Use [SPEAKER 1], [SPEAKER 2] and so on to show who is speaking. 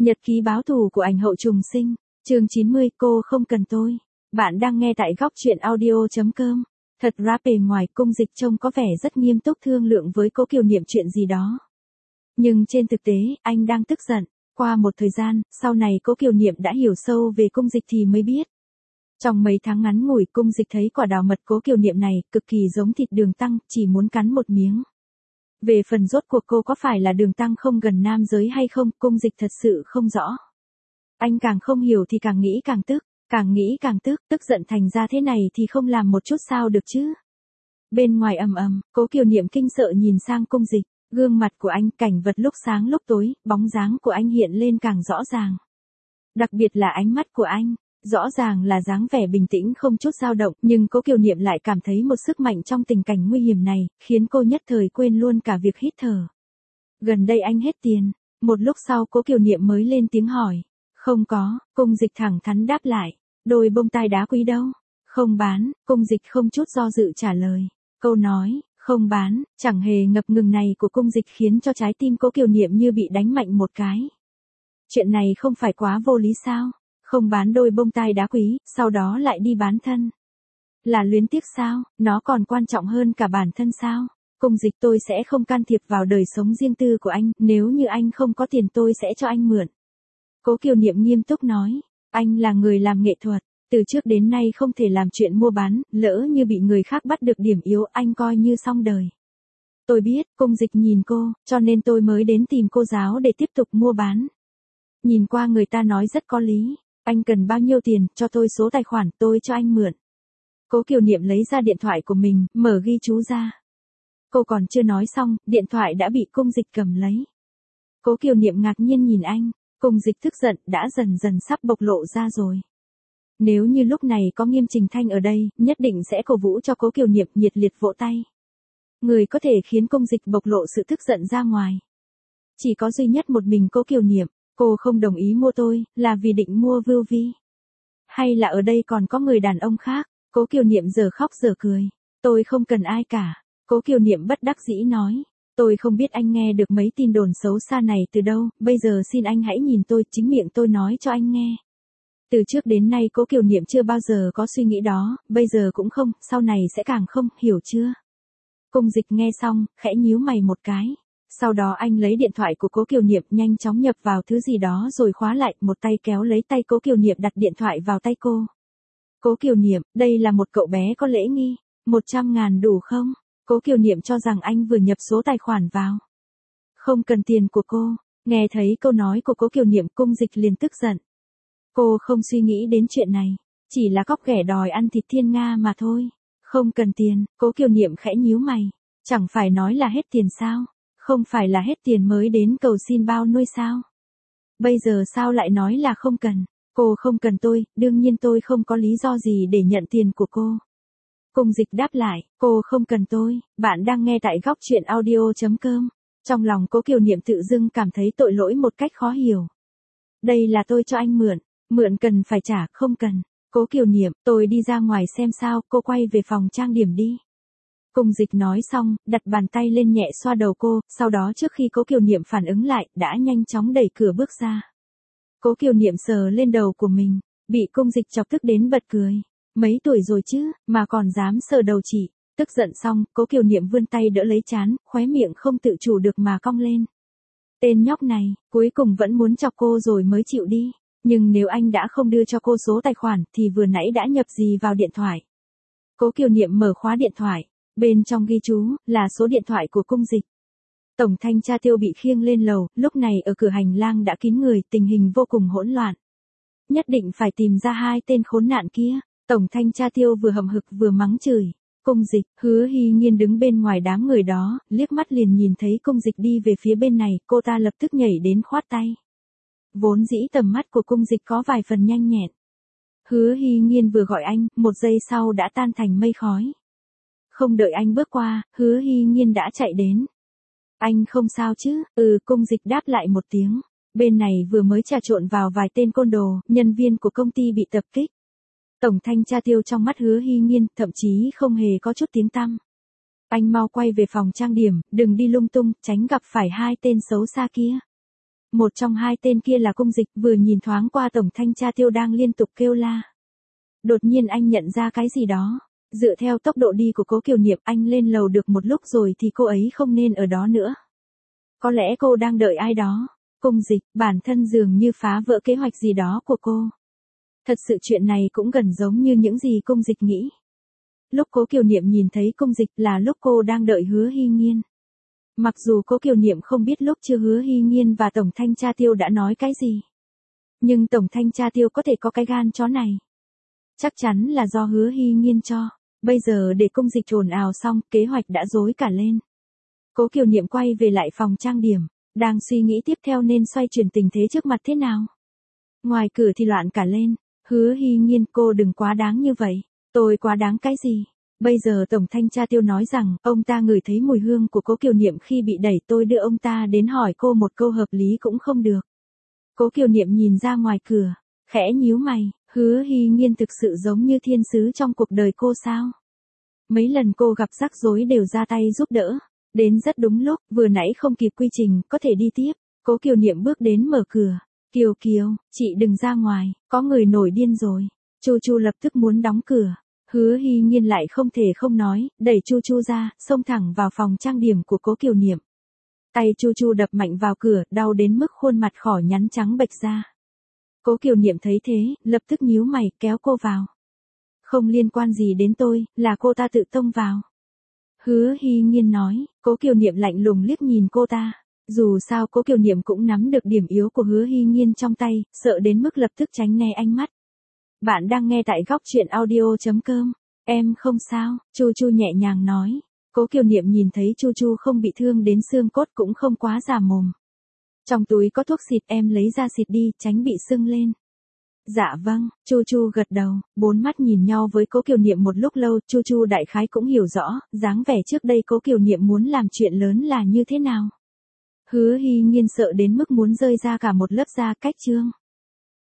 [SPEAKER 1] Nhật ký báo thù của ảnh hậu trùng sinh, chương 90, cô không cần tôi. Bạn đang nghe tại góc truyện audio.com. Thật ra bề ngoài Cung Dịch trông có vẻ rất nghiêm túc thương lượng với Cố Kiều Niệm chuyện gì đó. Nhưng trên thực tế, anh đang tức giận. Qua một thời gian, sau này Cố Kiều Niệm đã hiểu sâu về Cung Dịch thì mới biết. Trong mấy tháng ngắn ngủi Cung Dịch thấy quả đào mật Cố Kiều Niệm này cực kỳ giống thịt đường tăng, chỉ muốn cắn một miếng. Về phần rốt cuộc cô có phải là đường tăng không gần nam giới hay không, Cung Dịch thật sự không rõ. Anh càng không hiểu thì càng nghĩ càng tức, càng nghĩ càng tức giận thành ra thế này thì không làm một chút sao được chứ. Bên ngoài ầm ầm, Cố Kiều Niệm kinh sợ nhìn sang Cung Dịch, gương mặt của anh, cảnh vật lúc sáng lúc tối, bóng dáng của anh hiện lên càng rõ ràng. Đặc biệt là ánh mắt của anh, rõ ràng là dáng vẻ bình tĩnh không chút dao động, nhưng Cố Kiều Niệm lại cảm thấy một sức mạnh trong tình cảnh nguy hiểm này, khiến cô nhất thời quên luôn cả việc hít thở. Gần đây anh hết tiền, một lúc sau Cố Kiều Niệm mới lên tiếng hỏi. Không có, Cung Dịch thẳng thắn đáp lại. Đôi bông tai đá quý đâu? Không bán, Cung Dịch không chút do dự trả lời. Câu nói, không bán, chẳng hề ngập ngừng này của Cung Dịch khiến cho trái tim Cố Kiều Niệm như bị đánh mạnh một cái. Chuyện này không phải quá vô lý sao? Không bán đôi bông tai đá quý, sau đó lại đi bán thân. Là luyến tiếc sao, nó còn quan trọng hơn cả bản thân sao? Cung Dịch, tôi sẽ không can thiệp vào đời sống riêng tư của anh, nếu như anh không có tiền tôi sẽ cho anh mượn. Cố Kiều Niệm nghiêm túc nói, anh là người làm nghệ thuật, từ trước đến nay không thể làm chuyện mua bán, lỡ như bị người khác bắt được điểm yếu anh coi như xong đời. Tôi biết, Cung Dịch nhìn cô, cho nên tôi mới đến tìm cô giáo để tiếp tục mua bán. Nhìn qua người ta nói rất có lý, anh cần bao nhiêu tiền, cho tôi số tài khoản, tôi cho anh mượn. Cố Kiều Niệm lấy ra điện thoại của mình, mở ghi chú ra. Cô còn chưa nói xong, điện thoại đã bị Cung Dịch cầm lấy. Cố Kiều Niệm ngạc nhiên nhìn anh. Cung Dịch tức giận đã dần dần sắp bộc lộ ra rồi. Nếu như lúc này có Nghiêm Trình Thanh ở đây, nhất định sẽ cổ vũ cho Cố Kiều Niệm nhiệt liệt vỗ tay. Người có thể khiến Cung Dịch bộc lộ sự tức giận ra ngoài. Chỉ có duy nhất một mình Cố Kiều Niệm, cô không đồng ý mua tôi, là vì định mua Vưu Vi. Hay là ở đây còn có người đàn ông khác, Cố Kiều Niệm giờ khóc giờ cười. Tôi không cần ai cả, Cố Kiều Niệm bất đắc dĩ nói. Tôi không biết anh nghe được mấy tin đồn xấu xa này từ đâu, bây giờ xin anh hãy nhìn tôi, chính miệng tôi nói cho anh nghe. Từ trước đến nay Cố Kiều Niệm chưa bao giờ có suy nghĩ đó, bây giờ cũng không, sau này sẽ càng không, hiểu chưa? Cung Dịch nghe xong, khẽ nhíu mày một cái. Sau đó anh lấy điện thoại của Cố Kiều Niệm nhanh chóng nhập vào thứ gì đó rồi khóa lại, một tay kéo lấy tay Cố Kiều Niệm đặt điện thoại vào tay cô. Cố Kiều Niệm, đây là một cậu bé có lễ nghi, 100.000 đủ không? Cố Kiều Niệm cho rằng anh vừa nhập số tài khoản vào. Không cần tiền của cô. Nghe thấy câu nói của Cố Kiều Niệm, Cung Dịch liền tức giận. Cô không suy nghĩ đến chuyện này, chỉ là cóc ghẻ đòi ăn thịt thiên nga mà thôi. Không cần tiền, Cố Kiều Niệm khẽ nhíu mày. Chẳng phải nói là hết tiền sao? Không phải là hết tiền mới đến cầu xin bao nuôi sao? Bây giờ sao lại nói là không cần? Cô không cần tôi, đương nhiên tôi không có lý do gì để nhận tiền của cô. Cung Dịch đáp lại, cô không cần tôi, bạn đang nghe tại góc truyện audio.com. Trong lòng Cố Kiều Niệm tự dưng cảm thấy tội lỗi một cách khó hiểu. Đây là tôi cho anh mượn, mượn cần phải trả, không cần. Cố Kiều Niệm, tôi đi ra ngoài xem sao, cô quay về phòng trang điểm đi. Cung Dịch nói xong, đặt bàn tay lên nhẹ xoa đầu cô, sau đó trước khi Cố Kiều Niệm phản ứng lại, đã nhanh chóng đẩy cửa bước ra. Cố Kiều Niệm sờ lên đầu của mình, bị Cung Dịch chọc tức đến bật cười. Mấy tuổi rồi chứ, mà còn dám sờ đầu chị. Tức giận xong, Cố Kiều Niệm vươn tay đỡ lấy trán, khóe miệng không tự chủ được mà cong lên. Tên nhóc này, cuối cùng vẫn muốn chọc cô rồi mới chịu đi. Nhưng nếu anh đã không đưa cho cô số tài khoản thì vừa nãy đã nhập gì vào điện thoại. Cố Kiều Niệm mở khóa điện thoại, bên trong ghi chú là số điện thoại của Cung Dịch. Tổng thanh tra Tiêu bị khiêng lên lầu, lúc này ở cửa hành lang đã kín người, tình hình vô cùng hỗn loạn. Nhất định phải tìm ra hai tên khốn nạn kia. Tổng thanh tra Tiêu vừa hậm hực vừa mắng chửi. Cung Dịch, Hứa Hy Nhiên đứng bên ngoài đám người đó, liếc mắt liền nhìn thấy Cung Dịch đi về phía bên này, cô ta lập tức nhảy đến khoát tay. Vốn dĩ tầm mắt của Cung Dịch có vài phần nhanh nhẹn. Hứa Hy Nhiên vừa gọi anh, một giây sau đã tan thành mây khói. Không đợi anh bước qua, Hứa Hy Nhiên đã chạy đến. Anh không sao chứ? Cung Dịch đáp lại một tiếng. Bên này vừa mới trà trộn vào vài tên côn đồ, nhân viên của công ty bị tập kích. Tổng thanh tra Tiêu trong mắt Hứa Hy Nhiên, thậm chí không hề có chút tiếng tăm. Anh mau quay về phòng trang điểm, đừng đi lung tung, tránh gặp phải hai tên xấu xa kia. Một trong hai tên kia là Cung Dịch, vừa nhìn thoáng qua tổng thanh tra Tiêu đang liên tục kêu la. Đột nhiên anh nhận ra cái gì đó. Dựa theo tốc độ đi của Cố Kiều Niệm, anh lên lầu được một lúc rồi thì cô ấy không nên ở đó nữa. Có lẽ cô đang đợi ai đó. Cung Dịch, bản thân dường như phá vỡ kế hoạch gì đó của cô. Thật sự chuyện này cũng gần giống như những gì Cung Dịch nghĩ. Lúc Cố Kiều Niệm nhìn thấy Cung Dịch là lúc cô đang đợi Hứa Hy Nhiên. Mặc dù Cố Kiều Niệm không biết lúc chưa Hứa Hy Nhiên và tổng thanh tra Tiêu đã nói cái gì. Nhưng tổng thanh tra Tiêu có thể có cái gan chó này. Chắc chắn là do Hứa Hy Nhiên cho. Bây giờ để Cung Dịch ồn ào xong, kế hoạch đã rối cả lên. Cố Kiều Niệm quay về lại phòng trang điểm, đang suy nghĩ tiếp theo nên xoay chuyển tình thế trước mặt thế nào. Ngoài cửa thì loạn cả lên. Hứa Hy Nhiên, cô đừng quá đáng như vậy. Tôi quá đáng cái gì? Bây giờ tổng thanh tra Tiêu nói rằng ông ta ngửi thấy mùi hương của Cố Kiều Niệm khi bị đẩy, tôi đưa ông ta đến hỏi cô một câu hợp lý cũng không được. Cố Kiều Niệm nhìn ra ngoài cửa, khẽ nhíu mày. Hứa Hy Nhiên thực sự giống như thiên sứ trong cuộc đời cô sao? Mấy lần cô gặp rắc rối đều ra tay giúp đỡ. Đến rất đúng lúc, vừa nãy không kịp quy trình, có thể đi tiếp. Cố Kiều Niệm bước đến mở cửa. Kiều Kiều, chị đừng ra ngoài, có người nổi điên rồi. Chu Chu lập tức muốn đóng cửa. Hứa Hy Nhiên lại không thể không nói, đẩy Chu Chu ra, xông thẳng vào phòng trang điểm của Cố Kiều Niệm. Tay Chu Chu đập mạnh vào cửa, đau đến mức khuôn mặt khỏ nhắn trắng bệch ra. Cố Kiều Niệm thấy thế, lập tức nhíu mày, kéo cô vào. Không liên quan gì đến tôi, là cô ta tự tông vào. Hứa Hy Nhiên nói. Cố Kiều Niệm lạnh lùng liếc nhìn cô ta. Dù sao Cố Kiều Niệm cũng nắm được điểm yếu của Hứa Hy Nhiên trong tay, sợ đến mức lập tức tránh né ánh mắt. Bạn đang nghe tại góc truyện audio.com. Em không sao, Chu Chu nhẹ nhàng nói. Cố Kiều Niệm nhìn thấy Chu Chu không bị thương đến xương cốt cũng không quá già mồm. Trong túi có thuốc xịt, em lấy ra xịt đi, tránh bị sưng lên. Dạ vâng, Chu Chu gật đầu, bốn mắt nhìn nhau với Cố Kiều Niệm một lúc lâu, Chu Chu đại khái cũng hiểu rõ, dáng vẻ trước đây Cố Kiều Niệm muốn làm chuyện lớn là như thế nào. Hứa Hy Nhiên sợ đến mức muốn rơi ra cả một lớp da cách chương.